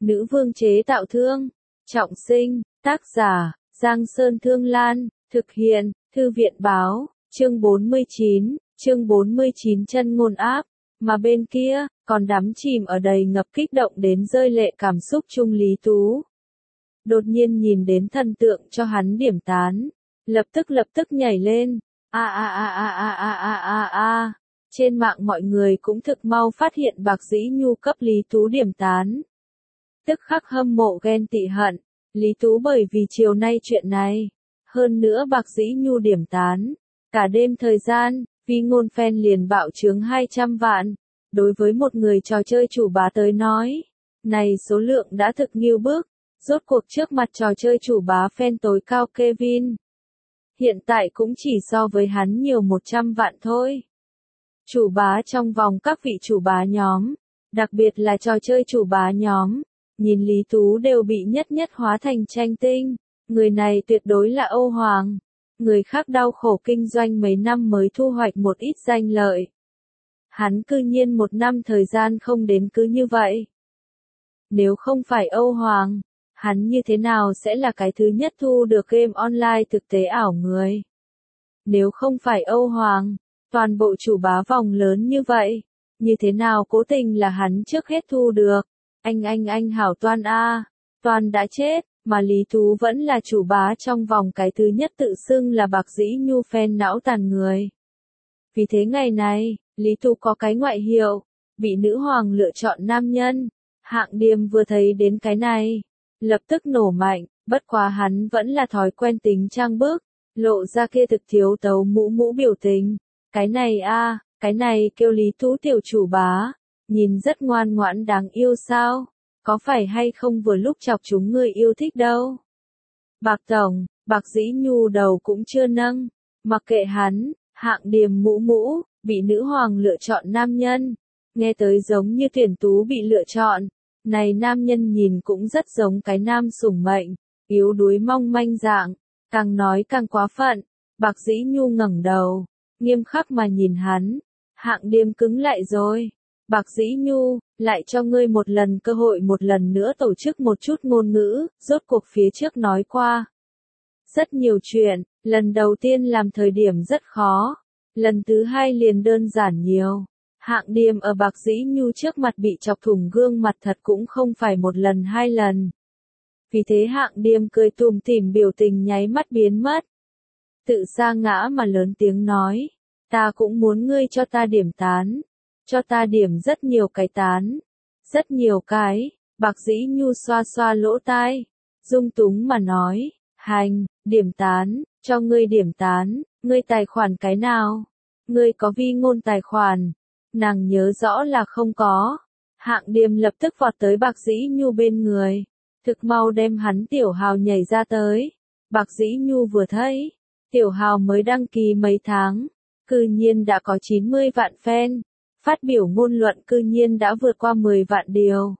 Nữ vương chế tạo thương. Trọng sinh, tác giả, Giang Sơn Thương Lan, thực hiện, Thư viện báo, chương 49 chân ngôn áp, mà bên kia, còn đắm chìm ở đầy ngập kích động đến rơi lệ cảm xúc chung Lý Tú. Đột nhiên nhìn đến thần tượng cho hắn điểm tán, lập tức nhảy lên, a. Trên mạng mọi người cũng thực mau phát hiện Bạc Dĩ Nhu cấp Lý Tú điểm tán. Tức khắc hâm mộ ghen tị hận, Lý Tú bởi vì chiều nay chuyện này. Hơn nữa Bạc Dĩ Nhu điểm tán, cả đêm thời gian, vi ngôn fan liền bạo chướng 200 vạn. Đối với một người trò chơi chủ bá tới nói, này số lượng đã thực nghiêu bức, rốt cuộc trước mặt trò chơi chủ bá fan tối cao Kevin. Hiện tại cũng chỉ so với hắn nhiều 100 vạn thôi. Chủ bá trong vòng các vị chủ bá nhóm, đặc biệt là trò chơi chủ bá nhóm, nhìn Lý Tú đều bị nhất hóa thành tranh tinh. Người này tuyệt đối là Âu Hoàng. Người khác đau khổ kinh doanh mấy năm mới thu hoạch một ít danh lợi. Hắn cư nhiên 1 năm thời gian không đến cứ như vậy. Nếu không phải Âu Hoàng, hắn như thế nào sẽ là cái thứ nhất thu được game online thực tế ảo người? Nếu không phải Âu Hoàng, toàn bộ chủ bá vòng lớn như vậy, như thế nào cố tình là hắn trước hết thu được? Anh hảo Toan a, Toan đã chết, mà Lý Tú vẫn là chủ bá trong vòng cái thứ nhất tự xưng là Bạc Dĩ Nhu fan não tàn người. Vì thế ngày này, Lý Tú có cái ngoại hiệu, bị nữ hoàng lựa chọn nam nhân. Hạng Điềm vừa thấy đến cái này, lập tức nổ mạnh, bất quá hắn vẫn là thói quen tính trang bức, lộ ra kia thực thiếu tấu mũ biểu tình. Cái này kêu Lý Tú tiểu chủ bá, nhìn rất ngoan ngoãn đáng yêu sao, có phải hay không vừa lúc chọc chúng người yêu thích đâu. Bạc Tổng, Bạc Dĩ Nhu đầu cũng chưa nâng, mặc kệ hắn, Hạng Điềm mũ, bị nữ hoàng lựa chọn nam nhân, nghe tới giống như tuyển tú bị lựa chọn. Này nam nhân nhìn cũng rất giống cái nam sủng mệnh, yếu đuối mong manh dạng, càng nói càng quá phận. Bạc Dĩ Nhu ngẩng đầu, nghiêm khắc mà nhìn hắn. Hạng Điềm cứng lại rồi. Bạc Dĩ Nhu, lại cho ngươi một lần cơ hội một lần nữa tổ chức một chút ngôn ngữ, rốt cuộc phía trước nói qua. Rất nhiều chuyện, lần đầu tiên làm thời điểm rất khó, lần thứ hai liền đơn giản nhiều. Hạng Điềm ở Bạc Dĩ Nhu trước mặt bị chọc thủng gương mặt thật cũng không phải 1 lần 2 lần. Vì thế Hạng Điềm cười tủm tỉm biểu tình nháy mắt biến mất. Tự sa ngã mà lớn tiếng nói, ta cũng muốn ngươi cho ta điểm tán. Cho ta điểm rất nhiều cái tán. Rất nhiều cái. Bạc Dĩ Nhu xoa lỗ tai, dung túng mà nói, hành, điểm tán, cho ngươi điểm tán, ngươi tài khoản cái nào? Ngươi có vi ngôn tài khoản? Nàng nhớ rõ là không có. Hạng Điềm lập tức vọt tới Bạc Dĩ Nhu bên người, thực mau đem hắn tiểu hào nhảy ra tới. Bạc Dĩ Nhu vừa thấy, tiểu hào mới đăng ký mấy tháng, cư nhiên đã có 90 vạn fan, phát biểu ngôn luận cư nhiên đã vượt qua 10 vạn điều.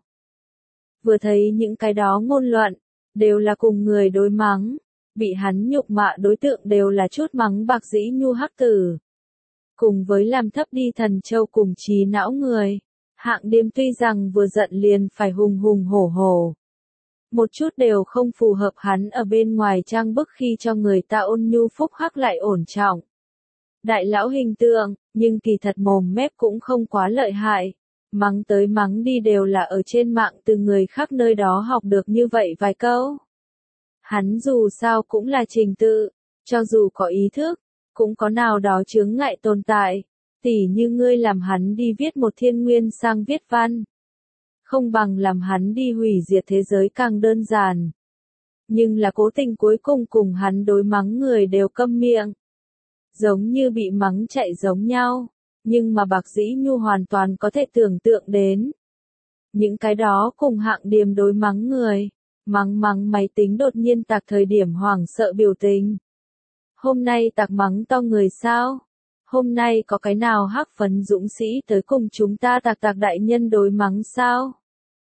Vừa thấy những cái đó ngôn luận, đều là cùng người đối mắng, bị hắn nhục mạ đối tượng đều là chút mắng Bạc Dĩ Nhu hắc tử. Cùng với làm thấp đi thần châu cùng trí não người, Hạng Điềm tuy rằng vừa giận liền phải hùng hổ. Một chút đều không phù hợp hắn ở bên ngoài trang bức khi cho người ta ôn nhu phúc hắc lại ổn trọng. Đại lão hình tượng, nhưng kỳ thật mồm mép cũng không quá lợi hại. Mắng tới mắng đi đều là ở trên mạng từ người khác nơi đó học được như vậy vài câu. Hắn dù sao cũng là trình tự, cho dù có ý thức, cũng có nào đó chướng ngại tồn tại, tỉ như ngươi làm hắn đi viết một thiên nguyên sang viết văn. Không bằng làm hắn đi hủy diệt thế giới càng đơn giản. Nhưng là cố tình cuối cùng cùng hắn đối mắng người đều câm miệng. Giống như bị mắng chạy giống nhau, nhưng mà Bạc Dĩ Nhu hoàn toàn có thể tưởng tượng đến. Những cái đó cùng Hạng Điềm đối mắng người, mắng máy tính đột nhiên tạc thời điểm hoảng sợ biểu tình. Hôm nay tạc mắng to người sao? Hôm nay có cái nào hắc phấn dũng sĩ tới cùng chúng ta tạc đại nhân đối mắng sao?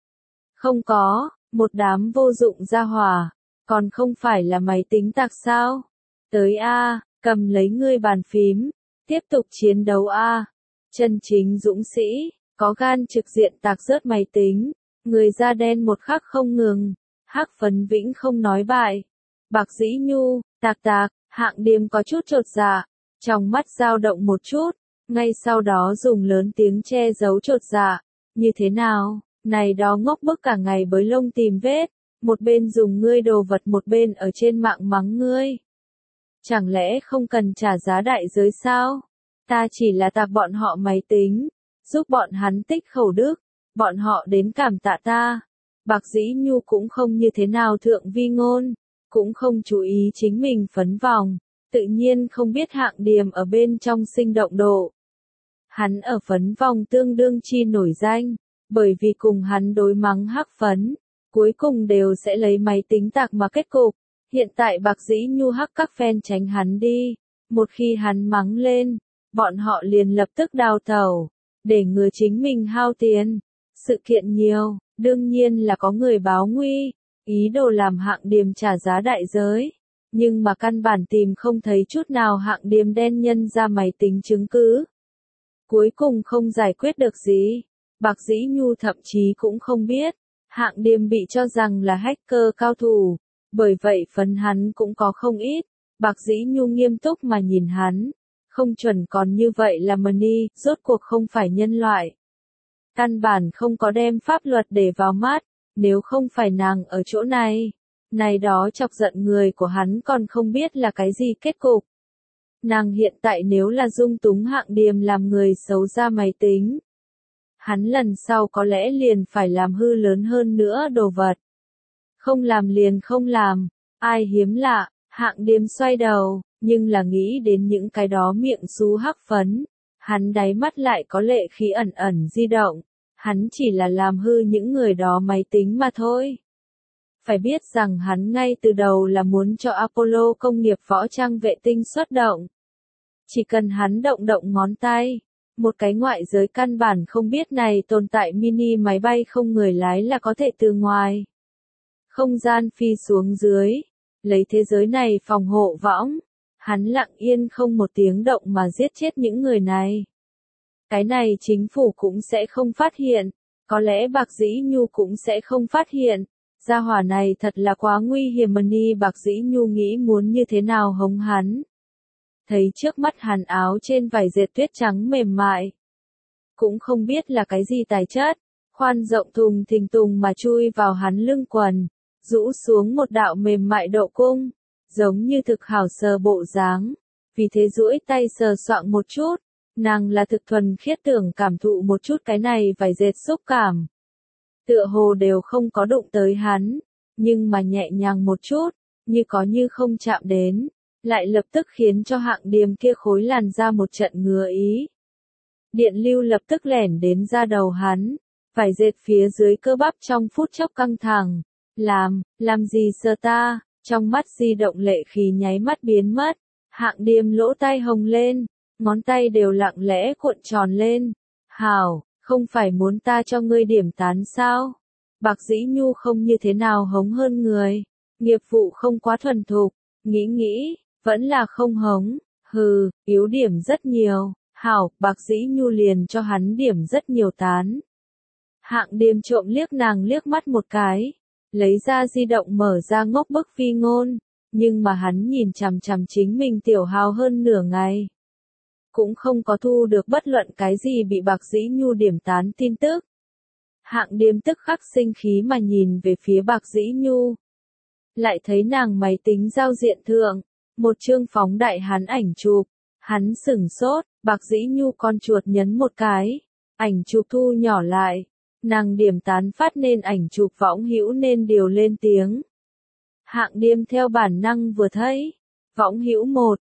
Không có, một đám vô dụng ra hỏa, còn không phải là máy tính tạc sao? Tới a, cầm lấy ngươi bàn phím, tiếp tục chiến đấu a. Chân chính dũng sĩ, có gan trực diện tạc rớt máy tính, Người da đen một khắc không ngừng, Hắc Phấn Vĩnh không nói bại. Bạc Dĩ Nhu, tạc tạc, Hạng Điềm có chút chột dạ, trong mắt dao động một chút, ngay sau đó dùng lớn tiếng che giấu chột dạ. Như thế nào, này đó ngốc bức cả ngày bới lông tìm vết, một bên dùng ngươi đồ vật một bên ở trên mạng mắng ngươi. Chẳng lẽ không cần trả giá đại giới sao? Ta chỉ là tạp bọn họ máy tính, giúp bọn hắn tích khẩu đức, bọn họ đến cảm tạ ta. Bạc Dĩ Nhu cũng không như thế nào thượng vi ngôn, cũng không chú ý chính mình phấn vòng, tự nhiên không biết Hạng Điềm ở bên trong sinh động độ. Hắn ở phấn vòng tương đương chi nổi danh, bởi vì cùng hắn đối mắng Hắc Phấn, cuối cùng đều sẽ lấy máy tính tạc mà kết cục. Hiện tại Bạc Dĩ Nhu hắc các fan tránh hắn đi, một khi hắn mắng lên, bọn họ liền lập tức đào tẩu, để ngừa chính mình hao tiền. Sự kiện nhiều, đương nhiên là có người báo nguy, ý đồ làm Hạng Điềm trả giá đại giới, nhưng mà căn bản tìm không thấy chút nào Hạng Điềm đen nhân ra máy tính chứng cứ. Cuối cùng không giải quyết được gì, Bạc Dĩ Nhu thậm chí cũng không biết, Hạng Điềm bị cho rằng là hacker cao thủ, bởi vậy phấn hắn cũng có không ít. Bạc Dĩ Nhu nghiêm túc mà nhìn hắn, không chuẩn còn như vậy là money, rốt cuộc không phải nhân loại. Căn bản không có đem pháp luật để vào mắt, nếu không phải nàng ở chỗ này, này đó chọc giận người của hắn còn không biết là cái gì kết cục. Nàng hiện tại nếu là dung túng Hạng Điềm làm người xấu ra máy tính, hắn lần sau có lẽ liền phải làm hư lớn hơn nữa đồ vật. Không làm liền không làm, ai hiếm lạ, Hạng Điềm xoay đầu, nhưng là nghĩ đến những cái đó miệng xú Hắc Phấn, hắn đáy mắt lại có lệ khí ẩn ẩn di động, hắn chỉ là làm hư những người đó máy tính mà thôi. Phải biết rằng hắn ngay từ đầu là muốn cho Apollo công nghiệp võ trang vệ tinh xuất động. Chỉ cần hắn động động ngón tay, một cái ngoại giới căn bản không biết này tồn tại mini máy bay không người lái là có thể từ ngoài không gian phi xuống dưới, lấy thế giới này phòng hộ võng, hắn lặng yên không một tiếng động mà giết chết những người này. Cái này chính phủ cũng sẽ không phát hiện, có lẽ Bạc Dĩ Nhu cũng sẽ không phát hiện, gia hỏa này thật là quá nguy hiểm. Money Bạc Dĩ Nhu nghĩ muốn như thế nào hống hắn. Thấy trước mắt hắn áo trên vải dệt tuyết trắng mềm mại, cũng không biết là cái gì tài chất, khoan rộng thùng thình tùng mà chui vào hắn lưng quần, rũ xuống một đạo mềm mại độ cung, giống như thực hảo sờ bộ dáng, vì thế duỗi tay sờ soạng một chút, nàng là thực thuần khiết tưởng cảm thụ một chút cái này vải dệt xúc cảm. Tựa hồ đều không có đụng tới hắn, nhưng mà nhẹ nhàng một chút, như có như không chạm đến, lại lập tức khiến cho Hạng Điềm kia khối làn ra một trận ngứa ý. Điện lưu lập tức lẻn đến da đầu hắn, vải dệt phía dưới cơ bắp trong phút chốc căng thẳng. Làm gì sờ ta, trong mắt di động lệ khí nháy mắt biến mất, Hạng Điềm lỗ tai hồng lên, ngón tay đều lặng lẽ cuộn tròn lên. Hảo, không phải muốn ta cho ngươi điểm tán sao? Bạc Dĩ Nhu không như thế nào hống hơn người, nghiệp vụ không quá thuần thục, nghĩ, vẫn là không hống, hừ, yếu điểm rất nhiều. Hảo, Bạc Dĩ Nhu liền cho hắn điểm rất nhiều tán. Hạng Điềm trộm liếc nàng liếc mắt một cái, lấy ra di động mở ra ngốc bức phi ngôn, nhưng mà hắn nhìn chằm chằm chính mình tiểu hào hơn nửa ngày. Cũng không có thu được bất luận cái gì bị Bạc Dĩ Nhu điểm tán tin tức. Hạng Điềm tức khắc sinh khí mà nhìn về phía Bạc Dĩ Nhu. Lại thấy nàng máy tính giao diện thượng, một chương phóng đại hắn ảnh chụp. Hắn sửng sốt, Bạc Dĩ Nhu con chuột nhấn một cái, ảnh chụp thu nhỏ lại, nàng điểm tán phát nên ảnh chụp võng hữu nên điều lên tiếng. Hạng Điềm theo bản năng vừa thấy, võng hữu một,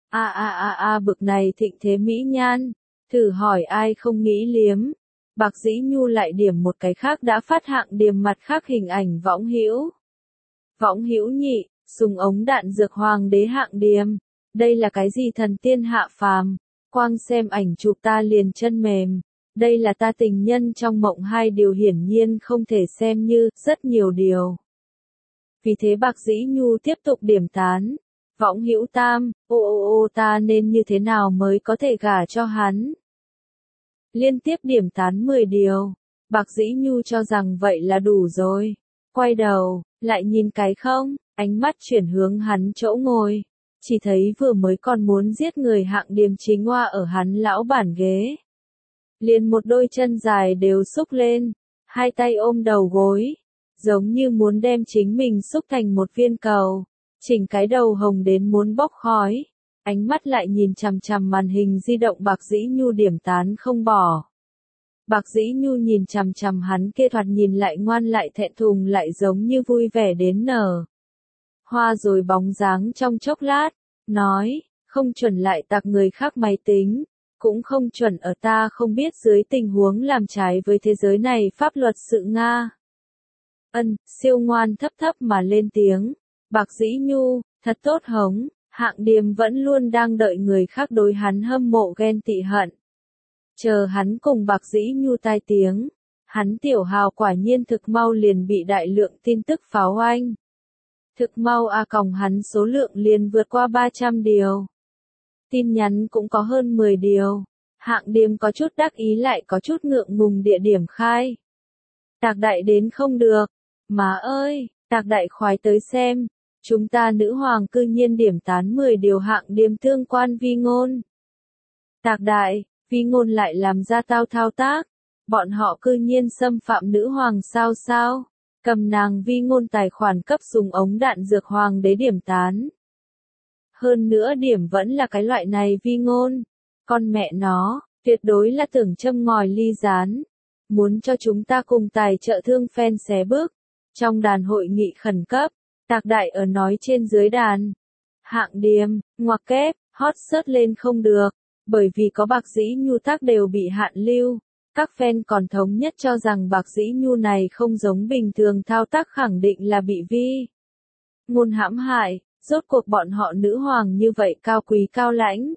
bực này thịnh thế mỹ nhan, thử hỏi ai không nghĩ liếm. Bạc Dĩ Nhu lại điểm một cái khác đã phát Hạng Điềm mặt khác hình ảnh võng hữu. Võng hữu nhị, súng ống đạn dược hoàng đế Hạng Điềm. Đây là cái gì thần tiên hạ phàm, quang xem ảnh chụp ta liền chân mềm, đây là ta tình nhân trong mộng, hai điều hiển nhiên không thể xem như, rất nhiều điều. Vì thế Bạc Dĩ Nhu tiếp tục điểm tán, võng hữu tam, ta nên như thế nào mới có thể gả cho hắn. Liên tiếp điểm tán 10 điều, Bạc Dĩ Nhu cho rằng vậy là đủ rồi. Quay đầu, lại nhìn cái không, ánh mắt chuyển hướng hắn chỗ ngồi. Chỉ thấy vừa mới còn muốn giết người Hạng Điềm chính hoa ở hắn lão bản ghế. Liền một đôi chân dài đều xúc lên, hai tay ôm đầu gối, giống như muốn đem chính mình xúc thành một viên cầu, chỉnh cái đầu hồng đến muốn bốc khói, ánh mắt lại nhìn chằm chằm màn hình di động Bạc Dĩ Nhu điểm tán không bỏ. Bạc Dĩ Nhu nhìn chằm chằm hắn kia thoạt nhìn lại ngoan lại thẹn thùng lại giống như vui vẻ đến nở hoa rồi bóng dáng trong chốc lát, nói, không chuẩn lại tặc người khác máy tính, cũng không chuẩn ở ta không biết dưới tình huống làm trái với thế giới này pháp luật sự Nga. Siêu ngoan thấp thấp mà lên tiếng, Bạc Dĩ Nhu, thật tốt hống, Hạng Điềm vẫn luôn đang đợi người khác đối hắn hâm mộ ghen tị hận. Chờ hắn cùng Bạc Dĩ Nhu tai tiếng, hắn tiểu hào quả nhiên thực mau liền bị đại lượng tin tức pháo oanh. Thực mau hắn số lượng liền vượt qua 300 điều. Tin nhắn cũng có hơn 10 điều. Hạng Điềm có chút đắc ý lại có chút ngượng ngùng địa điểm khai. Tạc đại đến không được. Má ơi, Tạc đại khoái tới xem. Chúng ta nữ hoàng cư nhiên điểm tán 10 điều Hạng Điềm tương quan vi ngôn. Tạc đại, vi ngôn lại làm ra tao thao tác. Bọn họ cư nhiên xâm phạm nữ hoàng sao. Cầm nàng vi ngôn tài khoản cấp dùng ống đạn dược hoàng đế điểm tán. Hơn nữa điểm vẫn là cái loại này vi ngôn. Con mẹ nó, tuyệt đối là tưởng châm ngòi ly gián. Muốn cho chúng ta cùng tài trợ thương fan xé bước. Trong đàn hội nghị khẩn cấp, Tạc đại ở nói trên dưới đàn. Hạng Điềm, ngoặc kép, hot search lên không được. Bởi vì có Bạc Dĩ Nhu tác đều bị hạn lưu. Các fan còn thống nhất cho rằng Bạc Dĩ Nhu này không giống bình thường thao tác khẳng định là bị vi ngôn hãm hại, rốt cuộc bọn họ nữ hoàng như vậy cao quý cao lãnh.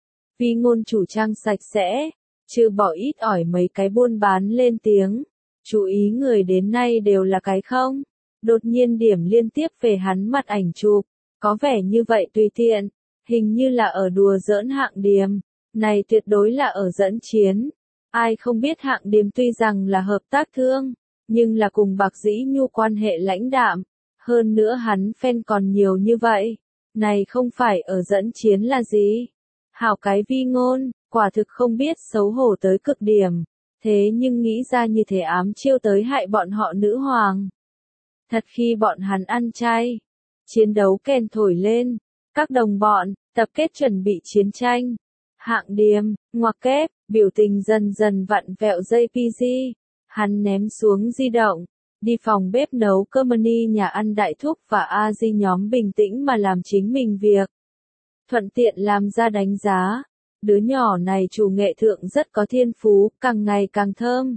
Vi ngôn chủ trang sạch sẽ, trừ bỏ ít ỏi mấy cái buôn bán lên tiếng, chú ý người đến nay đều là cái không. Đột nhiên điểm liên tiếp về hắn mặt ảnh chụp, có vẻ như vậy tùy tiện, hình như là ở đùa giỡn Hạng Điềm, này tuyệt đối là ở dẫn chiến. Ai không biết Hạng Điềm tuy rằng là hợp tác thương, nhưng là cùng Bạc Dĩ Nhu quan hệ lãnh đạm, hơn nữa hắn fan còn nhiều như vậy, này không phải ở dẫn chiến là gì? Hảo cái vi ngôn, quả thực không biết xấu hổ tới cực điểm, thế nhưng nghĩ ra như thế ám chiêu tới hại bọn họ nữ hoàng. Thật khi bọn hắn ăn chay, chiến đấu kèn thổi lên, các đồng bọn, tập kết chuẩn bị chiến tranh. Hạng Điềm, ngoặc kép, biểu tình dần dần vặn vẹo JPG, hắn ném xuống di động, đi phòng bếp nấu cơm mini nhà ăn Đại Thúc và A Di nhóm bình tĩnh mà làm chính mình việc. Thuận tiện làm ra đánh giá, đứa nhỏ này chủ nghệ thượng rất có thiên phú, càng ngày càng thơm.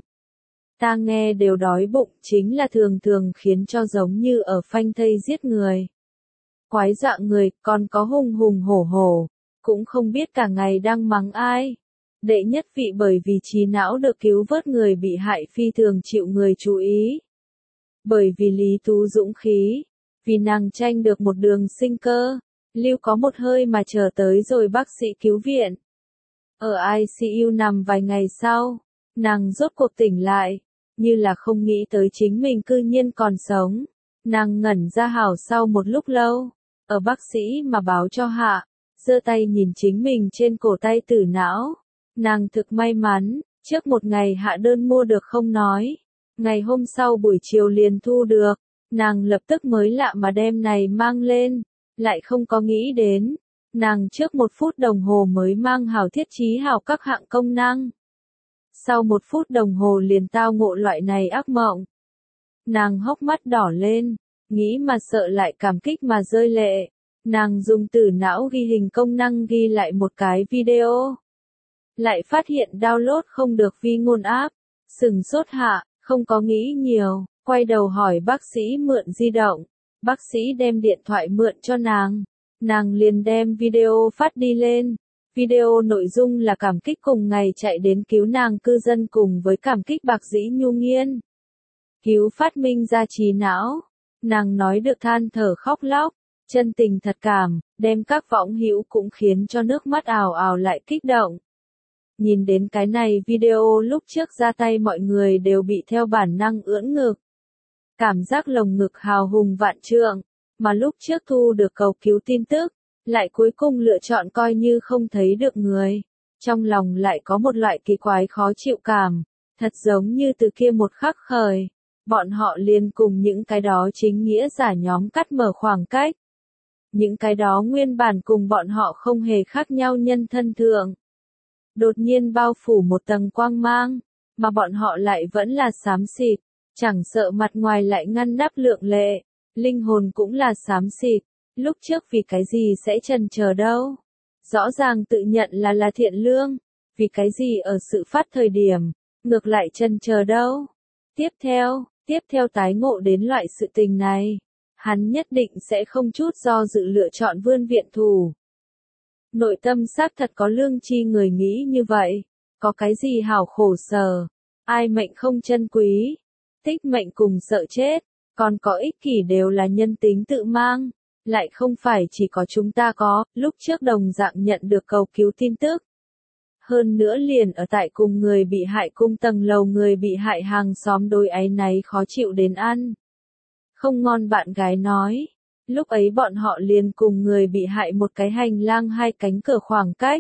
Ta nghe đều đói bụng chính là thường thường khiến cho giống như ở phanh thây giết người. Quái dạng người, còn có hùng hùng hổ hổ, cũng không biết cả ngày đang mắng ai. Đệ nhất vị bởi vì trí não được cứu vớt người bị hại phi thường chịu người chú ý. Bởi vì Lý Tú dũng khí, vì nàng tranh được một đường sinh cơ, lưu có một hơi mà chờ tới rồi bác sĩ cứu viện. Ở ICU nằm vài ngày sau, nàng rốt cuộc tỉnh lại, như là không nghĩ tới chính mình cư nhiên còn sống. Nàng ngẩn ra hảo sau một lúc lâu, ở bác sĩ mà báo cho hạ, giơ tay nhìn chính mình trên cổ tay tử não. Nàng thực may mắn, trước một ngày hạ đơn mua được không nói. Ngày hôm sau buổi chiều liền thu được, nàng lập tức mới lạ mà đem này mang lên, lại không có nghĩ đến. Nàng trước 1 phút đồng hồ mới mang hảo thiết trí hảo các hạng công năng. Sau 1 phút đồng hồ liền tao ngộ loại này ác mộng. Nàng hốc mắt đỏ lên, nghĩ mà sợ lại cảm kích mà rơi lệ. Nàng dùng tử não ghi hình công năng ghi lại một cái video. Lại phát hiện download không được vi ngôn app. Sừng sốt hạ, không có nghĩ nhiều, quay đầu hỏi bác sĩ mượn di động. Bác sĩ đem điện thoại mượn cho nàng. Nàng liền đem video phát đi lên. Video nội dung là cảm kích cùng ngày chạy đến cứu nàng cư dân cùng với cảm kích Bạc Dĩ Nhu nghiên cứu phát minh ra trí não. Nàng nói được than thở khóc lóc, chân tình thật cảm, đem các võng hữu cũng khiến cho nước mắt ào ào lại kích động. Nhìn đến cái này video lúc trước ra tay mọi người đều bị theo bản năng ưỡn ngực. Cảm giác lồng ngực hào hùng vạn trượng, mà lúc trước thu được cầu cứu tin tức, lại cuối cùng lựa chọn coi như không thấy được người. Trong lòng lại có một loại kỳ quái khó chịu cảm, thật giống như từ kia một khắc khởi, bọn họ liền cùng những cái đó chính nghĩa giả nhóm cắt mở khoảng cách. Những cái đó nguyên bản cùng bọn họ không hề khác nhau nhân thân thượng. Đột nhiên bao phủ một tầng quang mang, mà bọn họ lại vẫn là xám xịt, chẳng sợ mặt ngoài lại ngăn nắp lượng lệ, linh hồn cũng là xám xịt, lúc trước vì cái gì sẽ chần chờ đâu. Rõ ràng tự nhận là thiện lương, vì cái gì ở sự phát thời điểm, ngược lại chần chờ đâu. Tiếp theo tái ngộ đến loại sự tình này, hắn nhất định sẽ không chút do dự lựa chọn vươn viện thủ. Nội tâm xác thật có lương tri người nghĩ như vậy, có cái gì hảo khổ sở, ai mệnh không chân quý, tích mệnh cùng sợ chết, còn có ích kỷ đều là nhân tính tự mang, lại không phải chỉ có chúng ta có, lúc trước đồng dạng nhận được cầu cứu tin tức. Hơn nữa liền ở tại cùng người bị hại cung tầng lầu người bị hại hàng xóm đối áy náy khó chịu đến ăn. Không ngon bạn gái nói. Lúc ấy bọn họ liền cùng người bị hại một cái hành lang hai cánh cửa khoảng cách.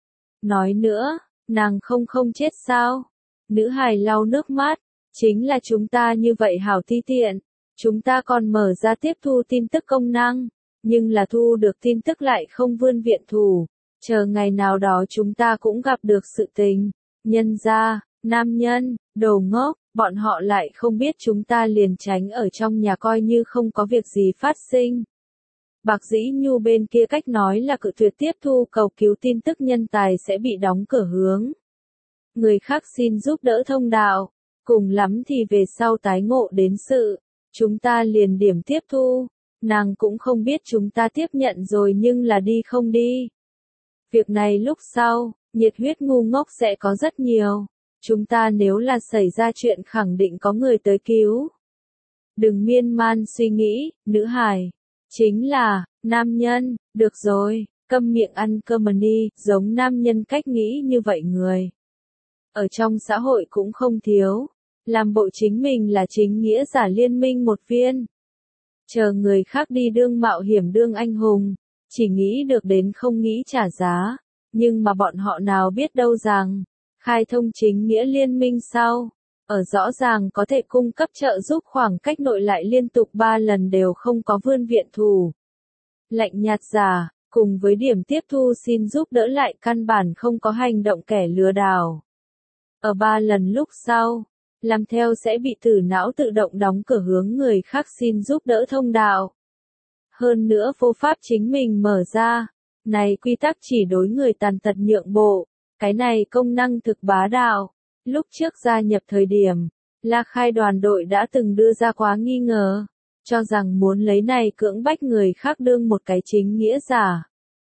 Nói nữa, nàng không chết sao? Nữ hài lau nước mắt, chính là chúng ta như vậy hảo ti tiện. Chúng ta còn mở ra tiếp thu tin tức công năng, nhưng là thu được tin tức lại không vươn viện thủ. Chờ ngày nào đó chúng ta cũng gặp được sự tình. Nhân ra, nam nhân, đồ ngốc, bọn họ lại không biết chúng ta liền tránh ở trong nhà coi như không có việc gì phát sinh. Bạc Dĩ Nhu bên kia cách nói là cự tuyệt tiếp thu cầu cứu tin tức nhân tài sẽ bị đóng cửa hướng. Người khác xin giúp đỡ thông đạo, cùng lắm thì về sau tái ngộ đến sự, chúng ta liền điểm tiếp thu, nàng cũng không biết chúng ta tiếp nhận rồi nhưng là đi không đi. Việc này lúc sau, nhiệt huyết ngu ngốc sẽ có rất nhiều, chúng ta nếu là xảy ra chuyện khẳng định có người tới cứu. Đừng miên man suy nghĩ, nữ hài. Chính là, nam nhân, được rồi, câm miệng ăn cơm mà đi, giống nam nhân cách nghĩ như vậy người. Ở trong xã hội cũng không thiếu, làm bộ chính mình là chính nghĩa giả liên minh một viên. Chờ người khác đi đương mạo hiểm đương anh hùng, chỉ nghĩ được đến không nghĩ trả giá, nhưng mà bọn họ nào biết đâu rằng, khai thông chính nghĩa liên minh sau. Ở rõ ràng có thể cung cấp trợ giúp khoảng cách nội lại liên tục 3 lần đều không có vươn viện thủ. Lạnh nhạt giả, cùng với điểm tiếp thu xin giúp đỡ lại căn bản không có hành động kẻ lừa đảo. Ở 3 lần lúc sau, làm theo sẽ bị tử não tự động đóng cửa hướng người khác xin giúp đỡ thông đạo. Hơn nữa vô pháp chính mình mở ra, này quy tắc chỉ đối người tàn tật nhượng bộ, cái này công năng thực bá đạo. Lúc trước gia nhập thời điểm, La Khai đoàn đội đã từng đưa ra quá nghi ngờ, cho rằng muốn lấy này cưỡng bách người khác đương một cái chính nghĩa giả.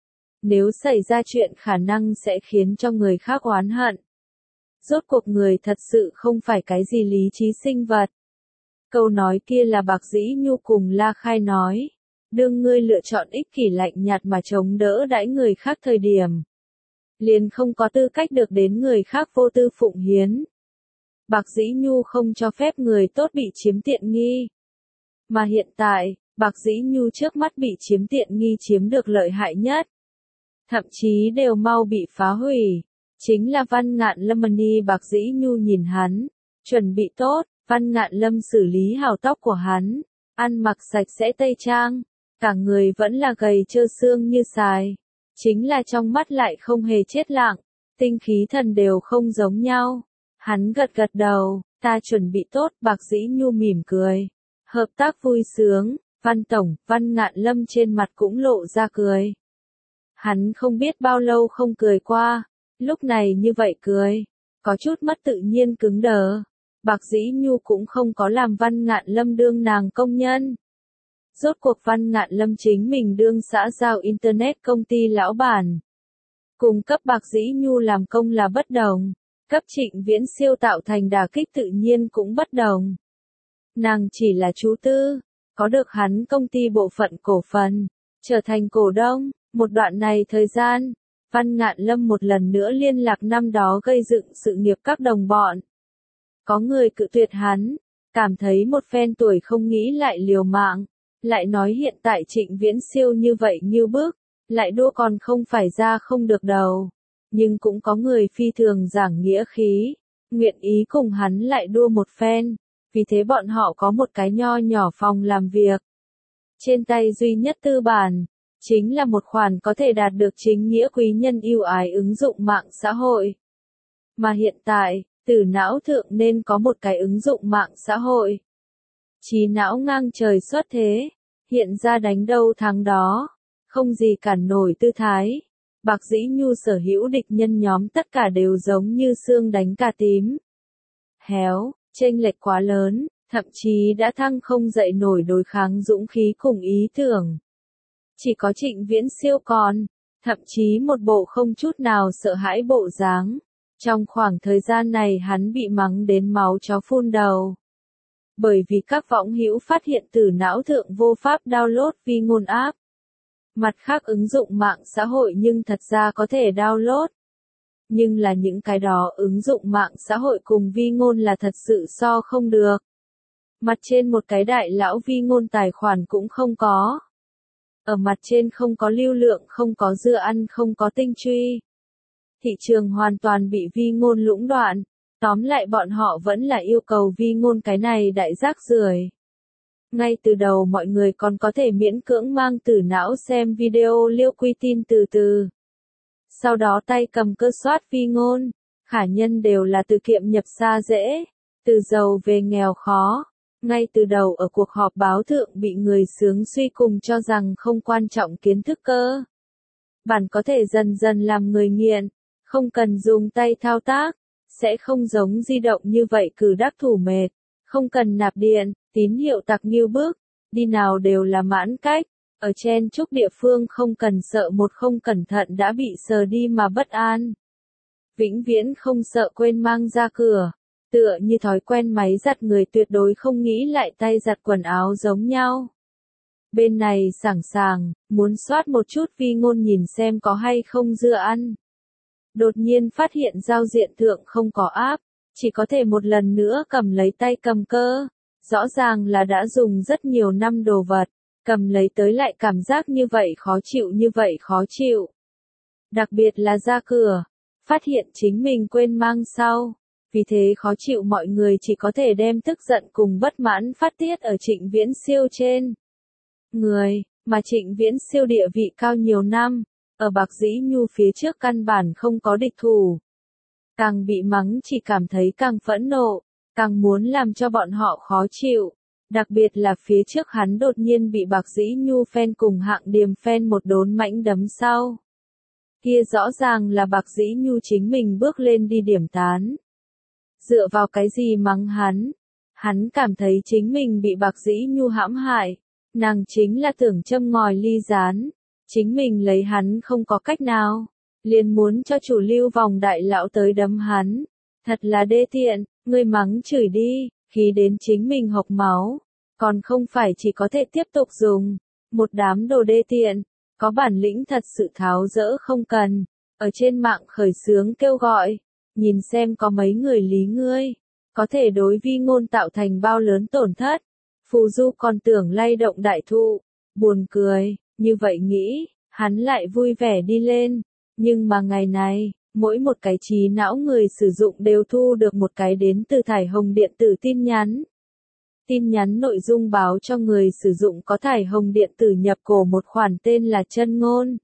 Nếu xảy ra chuyện khả năng sẽ khiến cho người khác oán hận. Rốt cuộc người thật sự không phải cái gì lý trí sinh vật. Câu nói kia là Bạc Dĩ Nhu cùng La Khai nói, đương ngươi lựa chọn ích kỷ lạnh nhạt mà chống đỡ đãi người khác thời điểm. Liền không có tư cách được đến người khác vô tư phụng hiến. Bạc Dĩ Nhu không cho phép người tốt bị chiếm tiện nghi. Mà hiện tại, Bạc Dĩ Nhu trước mắt bị chiếm tiện nghi chiếm được lợi hại nhất. Thậm chí đều mau bị phá hủy. Chính là Văn Ngạn Lâm Mani. Bạc Dĩ Nhu nhìn hắn, chuẩn bị tốt, Văn Ngạn Lâm xử lý hào tóc của hắn, ăn mặc sạch sẽ tây trang, cả người vẫn là gầy trơ xương như xài. Chính là trong mắt lại không hề chết lặng, tinh khí thần đều không giống nhau. Hắn gật gật đầu, ta chuẩn bị tốt, Bạc Dĩ Nhu mỉm cười. Hợp tác vui sướng, Văn Tổng, Văn Ngạn Lâm trên mặt cũng lộ ra cười. Hắn không biết bao lâu không cười qua, lúc này như vậy cười, có chút mất tự nhiên cứng đờ. Bạc Dĩ Nhu cũng không có làm Văn Ngạn Lâm đương nàng công nhân. Rốt cuộc Văn Ngạn Lâm chính mình đương xã giao Internet công ty lão bản. Cùng cấp Bạc Dĩ Nhu làm công là bất đồng, cấp Trịnh Viễn Siêu tạo thành đả kích tự nhiên cũng bất đồng. Nàng chỉ là chú tư, có được hắn công ty bộ phận cổ phần, trở thành cổ đông, một đoạn này thời gian, Văn Ngạn Lâm một lần nữa liên lạc năm đó gây dựng sự nghiệp các đồng bọn. Có người cự tuyệt hắn, cảm thấy một phen tuổi không nghĩ lại liều mạng, lại nói hiện tại Trịnh Viễn Siêu như vậy như bước, lại đua còn không phải ra không được đầu. Nhưng cũng có người phi thường giảng nghĩa khí, nguyện ý cùng hắn lại đua một phen, vì thế bọn họ có một cái nho nhỏ phòng làm việc. Trên tay duy nhất tư bản, chính là một khoản có thể đạt được chính nghĩa quý nhân ưu ái ứng dụng mạng xã hội. Mà hiện tại, Tử Não thượng nên có một cái ứng dụng mạng xã hội. Trí não ngang trời xuất thế, hiện ra đánh đâu thắng đó, không gì cản nổi tư thái. Bạc Dĩ Nhu sở hữu địch nhân nhóm tất cả đều giống như xương đánh cà tím. Héo, chênh lệch quá lớn, thậm chí đã thăng không dậy nổi đối kháng dũng khí cùng ý tưởng. Chỉ có Trịnh Viễn Siêu còn, thậm chí một bộ không chút nào sợ hãi bộ dáng. Trong khoảng thời gian này hắn bị mắng đến máu chó phun đầu. Bởi vì các võng hữu phát hiện Tử Não thượng vô pháp download vi ngôn app. Mặt khác ứng dụng mạng xã hội nhưng thật ra có thể download. Nhưng là những cái đó ứng dụng mạng xã hội cùng vi ngôn là thật sự so không được. Mặt trên một cái đại lão vi ngôn tài khoản cũng không có. Ở mặt trên không có lưu lượng, không có dưa ăn, không có tinh truy. Thị trường hoàn toàn bị vi ngôn lũng đoạn. Tóm lại bọn họ vẫn là yêu cầu vi ngôn cái này đại rác rưởi. Ngay từ đầu mọi người còn có thể miễn cưỡng mang Tử Não xem video liêu quy tin từ từ. Sau đó tay cầm cơ soát vi ngôn, khả nhân đều là từ kiệm nhập xa dễ, từ giàu về nghèo khó. Ngay từ đầu ở cuộc họp báo thượng bị người sướng suy cùng cho rằng không quan trọng kiến thức cơ bản có thể dần dần làm người nghiện, không cần dùng tay thao tác, sẽ không giống di động như vậy cử đắc thủ mệt, không cần nạp điện, tín hiệu tặc như bước, đi nào đều là mãn cách, ở chen chúc địa phương không cần sợ một không cẩn thận đã bị sờ đi mà bất an. Vĩnh viễn không sợ quên mang ra cửa, tựa như thói quen máy giặt người tuyệt đối không nghĩ lại tay giặt quần áo giống nhau. Bên này sẵn sàng, muốn soát một chút vi ngôn nhìn xem có hay không dưa ăn. Đột nhiên phát hiện giao diện thượng không có app, chỉ có thể một lần nữa cầm lấy tay cầm cơ. Rõ ràng là đã dùng rất nhiều năm đồ vật, cầm lấy tới lại cảm giác như vậy khó chịu. Đặc biệt là ra cửa, phát hiện chính mình quên mang sau. Vì thế khó chịu mọi người chỉ có thể đem tức giận cùng bất mãn phát tiết ở Trịnh Viễn Siêu trên người, mà Trịnh Viễn Siêu địa vị cao nhiều năm, ở Bạc Dĩ Nhu phía trước căn bản không có địch thủ. Càng bị mắng chỉ cảm thấy càng phẫn nộ, càng muốn làm cho bọn họ khó chịu. Đặc biệt là phía trước hắn đột nhiên bị Bạc Dĩ Nhu fan cùng Hạng Điềm fan một đốn mãnh đấm sau. Kia rõ ràng là Bạc Dĩ Nhu chính mình bước lên đi điểm tán. Dựa vào cái gì mắng hắn? Hắn cảm thấy chính mình bị Bạc Dĩ Nhu hãm hại. Nàng chính là tưởng châm ngòi ly gián. Chính mình lấy hắn không có cách nào. Liền muốn cho chủ lưu vòng đại lão tới đấm hắn. Thật là đê tiện, ngươi mắng chửi đi, khí đến chính mình hộc máu. Còn không phải chỉ có thể tiếp tục dùng. Một đám đồ đê tiện, có bản lĩnh thật sự tháo dỡ không cần. Ở trên mạng khởi xướng kêu gọi. Nhìn xem có mấy người lý ngươi, có thể đối vi ngôn tạo thành bao lớn tổn thất. Phù Du còn tưởng lay động đại thụ, buồn cười, như vậy nghĩ, hắn lại vui vẻ đi lên. Nhưng mà ngày này, mỗi một cái trí não người sử dụng đều thu được một cái đến từ thải hồng điện tử tin nhắn. Tin nhắn nội dung báo cho người sử dụng có thải hồng điện tử nhập cổ một khoản tên là chân ngôn.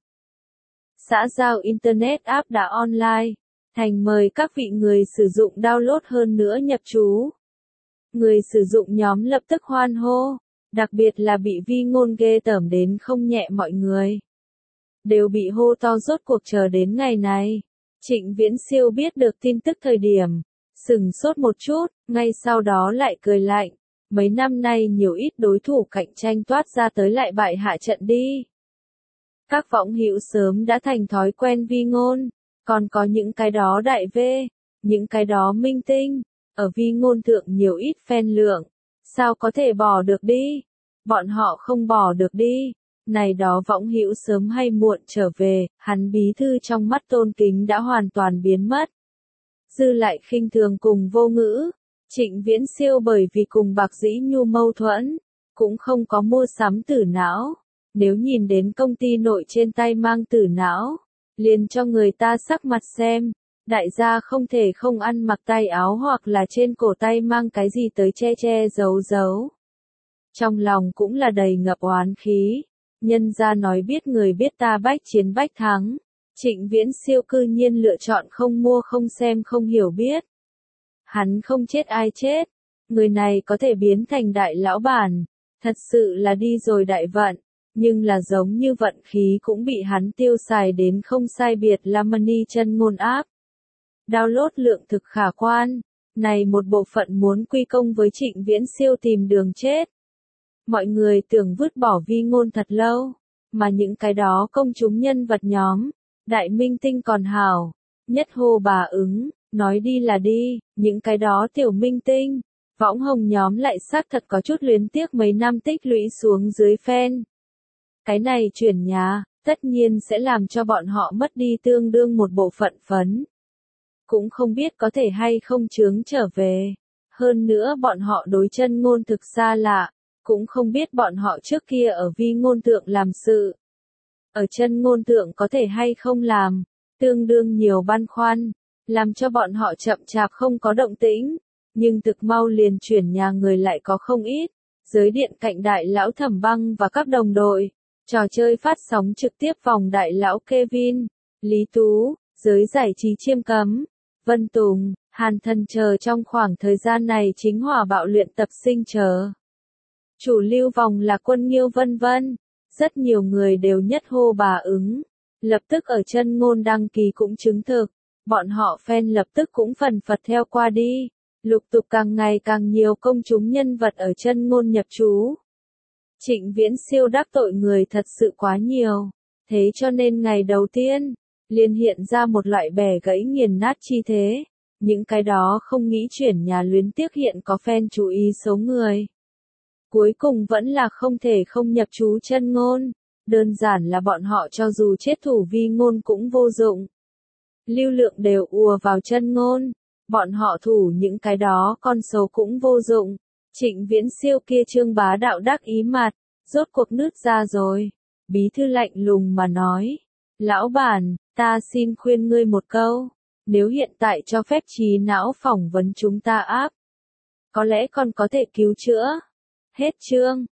Xã giao Internet app đã online. Thành mời các vị người sử dụng download hơn nữa nhập chú. Người sử dụng nhóm lập tức hoan hô, đặc biệt là bị vi ngôn ghê tởm đến không nhẹ mọi người. Đều bị hô to rốt cuộc chờ đến ngày này. Trịnh Viễn Siêu biết được tin tức thời điểm, sừng sốt một chút, ngay sau đó lại cười lạnh. Mấy năm nay nhiều ít đối thủ cạnh tranh toát ra tới lại bại hạ trận đi. Các võng hữu sớm đã thành thói quen vi ngôn. Còn có những cái đó đại V, những cái đó minh tinh, ở vi ngôn thượng nhiều ít fan lượng, sao có thể bỏ được đi? Bọn họ không bỏ được đi, Này đó võng hữu sớm hay muộn trở về, hắn bí thư trong mắt tôn kính đã hoàn toàn biến mất. Dư lại khinh thường cùng vô ngữ. Trịnh Viễn Siêu bởi vì cùng Bạc Dĩ Nhu mâu thuẫn, cũng không có mua sắm tử não. Nếu nhìn đến công ty nội trên tay mang tử não, liền cho người ta sắc mặt xem. Đại gia không thể không ăn mặc tay áo hoặc là trên cổ tay mang cái gì tới che che giấu giấu. Trong lòng cũng là đầy ngập oán khí. Nhân gia nói biết người biết ta bách chiến bách thắng. Trịnh Viễn Siêu cư nhiên lựa chọn không mua không xem không hiểu biết. Hắn không chết ai chết. Người này có thể biến thành đại lão bản. Thật sự là đi rồi đại vận. Nhưng là giống như vận khí cũng bị hắn tiêu xài đến không sai biệt là money chân ngôn áp. Download lượng thực khả quan. Này một bộ phận muốn quy công với Trịnh Viễn Siêu tìm đường chết. Mọi người tưởng vứt bỏ vi ngôn thật lâu. Mà những cái đó công chúng nhân vật nhóm. Đại minh tinh còn hảo. Nhất hô bà ứng. Nói đi là đi. Những cái đó tiểu minh tinh. Võng hồng nhóm lại xác thật có chút luyến tiếc mấy năm tích lũy xuống dưới fan. Cái này chuyển nhà, tất nhiên sẽ làm cho bọn họ mất đi tương đương một bộ phận phấn. Cũng không biết có thể hay không chướng trở về. Hơn nữa bọn họ đối chân ngôn thực xa lạ, cũng không biết bọn họ trước kia ở vi ngôn thượng làm sự. Ở chân ngôn thượng có thể hay không làm, tương đương nhiều băn khoăn, làm cho bọn họ chậm chạp không có động tĩnh. Nhưng thực mau liền chuyển nhà người lại có không ít. Giới điện cạnh đại lão Thẩm Băng và các đồng đội. Trò chơi phát sóng trực tiếp vòng đại lão Kevin, Lý Tú, giới giải trí Chiêm Cấm, Vân Tùng, Hàn Thần chờ trong khoảng thời gian này chính hỏa bạo luyện tập sinh chờ. Chủ lưu vòng là Quân Nghiêu vân vân. Rất nhiều người đều nhất hô bà ứng. Lập tức ở chân ngôn đăng ký cũng chứng thực. Bọn họ fan lập tức cũng phần phật theo qua đi. Lục tục càng ngày càng nhiều công chúng nhân vật ở chân ngôn nhập trú. Trịnh Viễn Siêu đắc tội người thật sự quá nhiều. Thế cho nên ngày đầu tiên, liền hiện ra một loại bẻ gãy nghiền nát chi thế. Những cái đó không nghĩ chuyển nhà luyến tiếc hiện có fan chú ý số người. Cuối cùng vẫn là không thể không nhập trú chân ngôn. Đơn giản là bọn họ cho dù chết thủ vi ngôn cũng vô dụng. Lưu lượng đều ùa vào chân ngôn. Bọn họ thủ những cái đó con số cũng vô dụng. Trịnh Viễn Siêu kia trương bá đạo đắc ý mặt, rốt cuộc nứt ra rồi. Bí thư lạnh lùng mà nói. Lão bản, ta xin khuyên ngươi một câu. Nếu hiện tại cho phép trí não phỏng vấn chúng ta áp, có lẽ còn có thể cứu chữa. Hết chương.